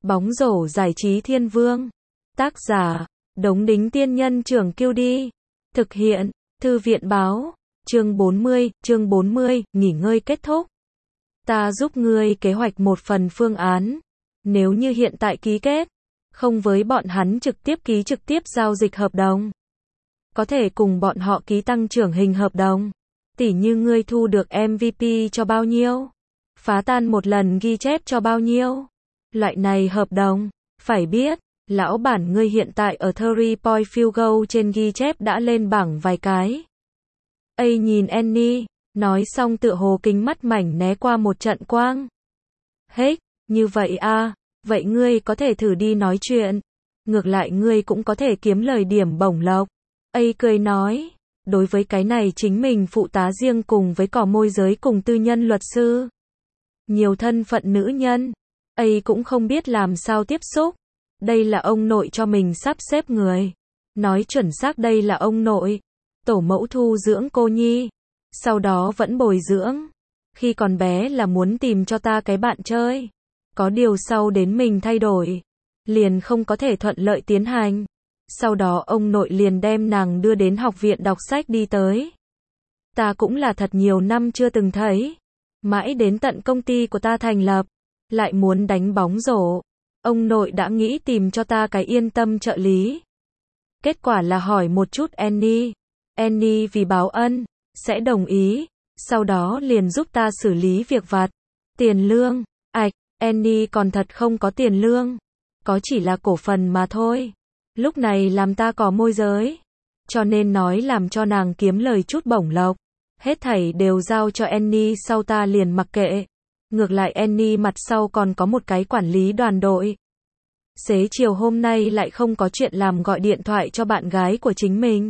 Bóng rổ giải trí thiên vương. Tác giả, Đống Đính Tiên Nhân Trưởng Kiêu Đi. Thực hiện, Thư viện báo. Chương 40, nghỉ ngơi kết thúc. Ta giúp ngươi kế hoạch một phần phương án. Nếu như hiện tại ký kết, không với bọn hắn trực tiếp giao dịch hợp đồng. Có thể cùng bọn họ ký tăng trưởng hình hợp đồng. Tỉ như ngươi thu được MVP cho bao nhiêu? Phá tan một lần ghi chép cho bao nhiêu? Loại này hợp đồng, phải biết, lão bản ngươi hiện tại ở 3-point field goal trên ghi chép đã lên bảng vài cái. Ây nhìn Annie, nói xong tựa hồ kính mắt mảnh né qua một trận quang. Hết, như vậy à, vậy ngươi có thể thử đi nói chuyện. Ngược lại ngươi cũng có thể kiếm lời điểm bổng lộc. Ây cười nói, đối với cái này chính mình phụ tá riêng cùng với cỏ môi giới cùng tư nhân luật sư. Nhiều thân phận nữ nhân, Ây cũng không biết làm sao tiếp xúc. Đây là ông nội cho mình sắp xếp người. Nói chuẩn xác đây là ông nội. Tổ mẫu thu dưỡng cô nhi. Sau đó vẫn bồi dưỡng. Khi còn bé là muốn tìm cho ta cái bạn chơi. Có điều sau đến mình thay đổi. Liền không có thể thuận lợi tiến hành. Sau đó ông nội liền đem nàng đưa đến học viện đọc sách đi tới. Ta cũng là thật nhiều năm chưa từng thấy. Mãi đến tận công ty của ta thành lập. Lại muốn đánh bóng rổ. Ông nội đã nghĩ tìm cho ta cái yên tâm trợ lý. Kết quả là hỏi một chút Annie. Annie vì báo ân, sẽ đồng ý. Sau đó liền giúp ta xử lý việc vặt. Tiền lương, Annie còn thật không có tiền lương. Có chỉ là cổ phần mà thôi. Lúc này làm ta có môi giới. Cho nên nói làm cho nàng kiếm lời chút bổng lộc. Hết thảy đều giao cho Annie sau ta liền mặc kệ. Ngược lại Annie mặt sau còn có một cái quản lý đoàn đội. Xế chiều hôm nay lại không có chuyện làm gọi điện thoại cho bạn gái của chính mình.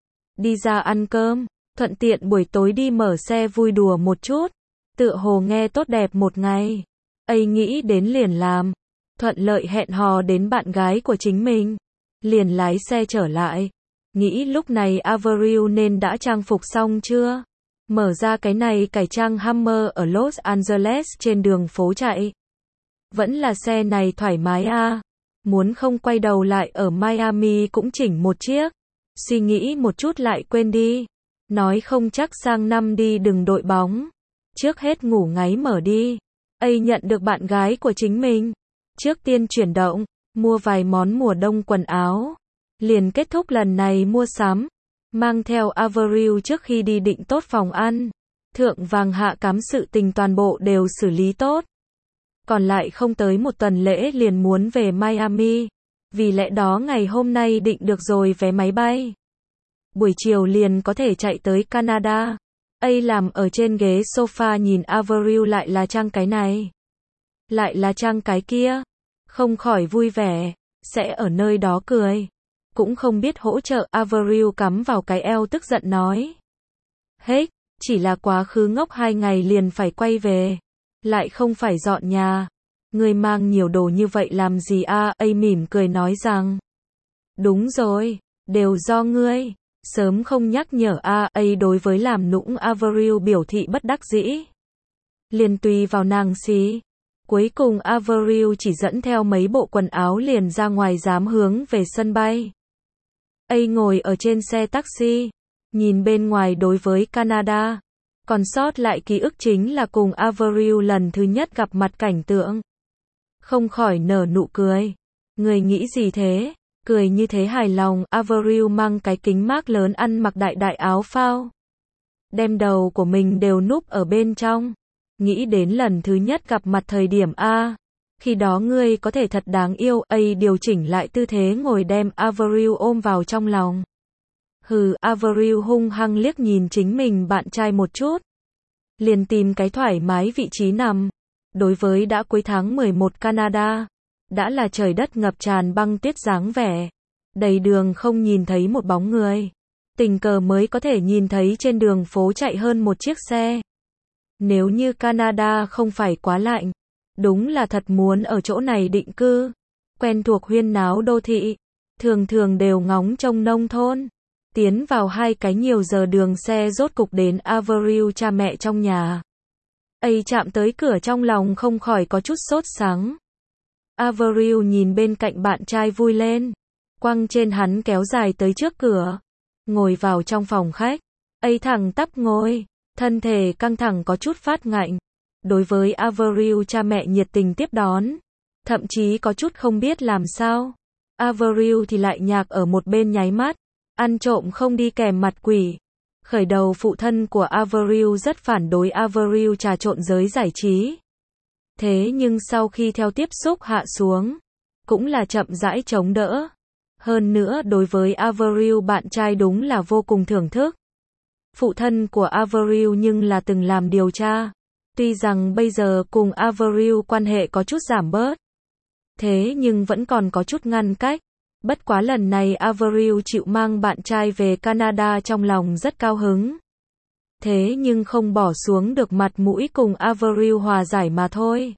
Đi ra ăn cơm, thuận tiện buổi tối đi mở xe vui đùa một chút. Tựa hồ nghe tốt đẹp một ngày. Ây nghĩ đến liền làm. Thuận lợi hẹn hò đến bạn gái của chính mình. Liền lái xe trở lại. Nghĩ lúc này Avril nên đã trang phục xong chưa? Mở ra cái này cải trang Hummer ở Los Angeles trên đường phố chạy. Vẫn là xe này thoải mái à. Muốn không quay đầu lại ở Miami cũng chỉnh một chiếc. Suy nghĩ một chút lại quên đi. Nói không chắc sang năm đi đừng đội bóng. Trước hết ngủ ngáy mở đi. Ây nhận được bạn gái của chính mình. Trước tiên chuyển động, mua vài món mùa đông quần áo. Liền kết thúc lần này mua sắm. Mang theo Avril trước khi đi định tốt phòng ăn. Thượng vàng hạ cám sự tình toàn bộ đều xử lý tốt. Còn lại không tới một tuần lễ liền muốn về Miami. Vì lẽ đó ngày hôm nay định được rồi vé máy bay. Buổi chiều liền có thể chạy tới Canada. Ây làm ở trên ghế sofa nhìn Avril lại là trang cái này. Lại là trang cái kia. Không khỏi vui vẻ. Sẽ ở nơi đó cười. Cũng không biết hỗ trợ Avril cắm vào cái eo tức giận nói. Hết, chỉ là quá khứ ngốc 2 ngày liền phải quay về. Lại không phải dọn nhà. Ngươi mang nhiều đồ như vậy làm gì à? Ây mỉm cười nói rằng. Đúng rồi, đều do ngươi. Sớm không nhắc nhở à? Ây đối với làm nũng Avril biểu thị bất đắc dĩ. Liền tùy vào nàng xí. Cuối cùng Avril chỉ dẫn theo mấy bộ quần áo liền ra ngoài dám hướng về sân bay. Ây ngồi ở trên xe taxi. Nhìn bên ngoài đối với Canada. Còn sót lại ký ức chính là cùng Avril lần thứ nhất gặp mặt cảnh tượng. Không khỏi nở nụ cười. Người nghĩ gì thế? Cười như thế hài lòng. Avril mang cái kính mác lớn ăn mặc đại áo phao. Đem đầu của mình đều núp ở bên trong. Nghĩ đến lần thứ nhất gặp mặt thời điểm A. Khi đó ngươi có thể thật đáng yêu. Ây điều chỉnh lại tư thế ngồi đem Avril ôm vào trong lòng. Hừ, Avril hung hăng liếc nhìn chính mình bạn trai một chút. Liền tìm cái thoải mái vị trí nằm. Đối với đã cuối tháng 11 Canada. Đã là trời đất ngập tràn băng tuyết dáng vẻ. Đầy đường không nhìn thấy một bóng người. Tình cờ mới có thể nhìn thấy trên đường phố chạy hơn một chiếc xe. Nếu như Canada không phải quá lạnh. Đúng là thật muốn ở chỗ này định cư. Quen thuộc huyên náo đô thị. Thường thường đều ngóng trông nông thôn. Tiến vào 2 cái nhiều giờ đường xe rốt cục đến Avril cha mẹ trong nhà. Ây chạm tới cửa trong lòng không khỏi có chút sốt sắng. Avril nhìn bên cạnh bạn trai vui lên, quăng trên hắn kéo dài tới trước cửa, ngồi vào trong phòng khách. Ấy thẳng tắp ngồi, thân thể căng thẳng có chút phát ngạnh. Đối với Avril cha mẹ nhiệt tình tiếp đón, thậm chí có chút không biết làm sao. Avril thì lại nhạc ở một bên nháy mắt, ăn trộm không đi kèm mặt quỷ. Khởi đầu phụ thân của Avril rất phản đối Avril trà trộn giới giải trí. Thế nhưng sau khi theo tiếp xúc hạ xuống, cũng là chậm rãi chống đỡ. Hơn nữa đối với Avril bạn trai đúng là vô cùng thưởng thức. Phụ thân của Avril nhưng là từng làm điều tra. Tuy rằng bây giờ cùng Avril quan hệ có chút giảm bớt, thế nhưng vẫn còn có chút ngăn cách. Bất quá lần này Avril chịu mang bạn trai về Canada trong lòng rất cao hứng. Thế nhưng không bỏ xuống được mặt mũi cùng Avril hòa giải mà thôi.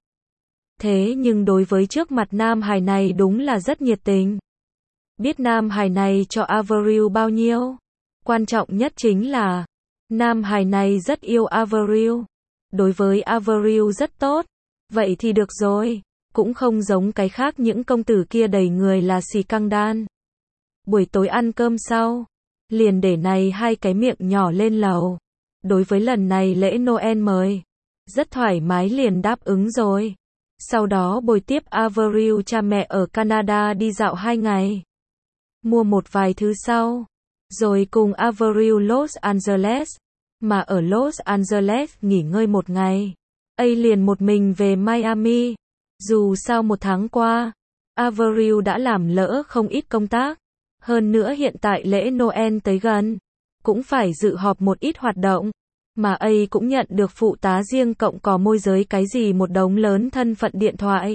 Thế nhưng đối với trước mặt nam hài này đúng là rất nhiệt tình. Biết nam hài này cho Avril bao nhiêu? Quan trọng nhất chính là nam hài này rất yêu Avril. Đối với Avril rất tốt. Vậy thì được rồi. Cũng không giống cái khác những công tử kia đầy người là xì căng đan. Buổi tối ăn cơm sau, liền để này hai cái miệng nhỏ lên lầu. Đối với lần này lễ Noel mời, rất thoải mái liền đáp ứng rồi. Sau đó bồi tiếp Avril cha mẹ ở Canada đi dạo 2 ngày. Mua một vài thứ sau, rồi cùng Avril Los Angeles, mà ở Los Angeles nghỉ ngơi 1 ngày. Ấy liền một mình về Miami. Dù sao 1 tháng qua, Avril đã làm lỡ không ít công tác. Hơn nữa hiện tại lễ Noel tới gần, cũng phải dự họp một ít hoạt động. Mà ấy cũng nhận được phụ tá riêng cộng cò môi giới cái gì một đống lớn thân phận điện thoại.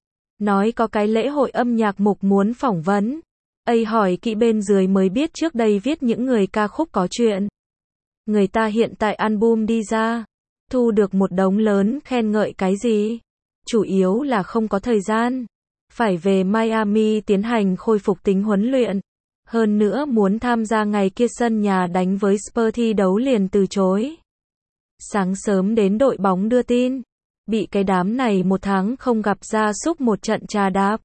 Nói có cái lễ hội âm nhạc mục muốn phỏng vấn. Ấy hỏi kỹ bên dưới mới biết trước đây viết những người ca khúc có chuyện. Người ta hiện tại album đi ra, thu được một đống lớn khen ngợi cái gì. Chủ yếu là không có thời gian. Phải về Miami tiến hành khôi phục tính huấn luyện. Hơn nữa muốn tham gia ngày kia sân nhà đánh với Spurs thi đấu liền từ chối. Sáng sớm đến đội bóng đưa tin. Bị cái đám này 1 tháng không gặp ra súc một trận trà đạp.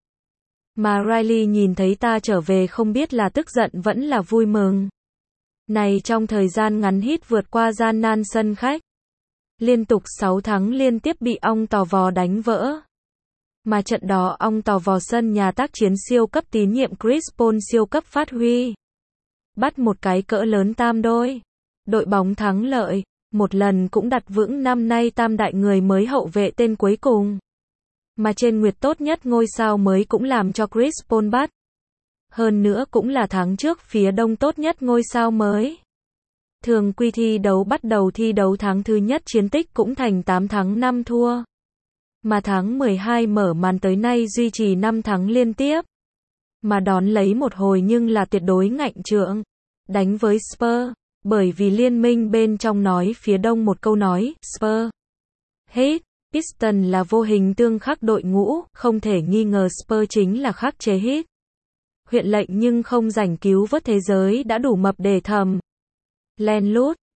Mà Riley nhìn thấy ta trở về không biết là tức giận vẫn là vui mừng. Này trong thời gian ngắn hít vượt qua gian nan sân khách. Liên tục 6 tháng liên tiếp bị ong tò vò đánh vỡ. Mà trận đó ong tò vò sân nhà tác chiến siêu cấp tín nhiệm Chris Paul siêu cấp phát huy. Bắt một cái cỡ lớn tam đôi. Đội bóng thắng lợi, một lần cũng đặt vững năm nay tam đại người mới hậu vệ tên cuối cùng. Mà trên nguyệt tốt nhất ngôi sao mới cũng làm cho Chris Paul bắt. Hơn nữa cũng là tháng trước phía đông tốt nhất ngôi sao mới. Thường quy thi đấu bắt đầu thi đấu tháng thứ nhất chiến tích cũng thành 8 thắng 5 thua. Mà tháng 12 mở màn tới nay duy trì 5 thắng liên tiếp. Mà đón lấy một hồi nhưng là tuyệt đối ngạnh trượng. Đánh với Spurs. Bởi vì liên minh bên trong nói phía đông một câu nói, Spurs hate Piston là vô hình tương khắc đội ngũ, không thể nghi ngờ Spurs chính là khắc chế hit. Huyện lệnh nhưng không giành cứu vớt thế giới đã đủ mập để thầm. Len lút,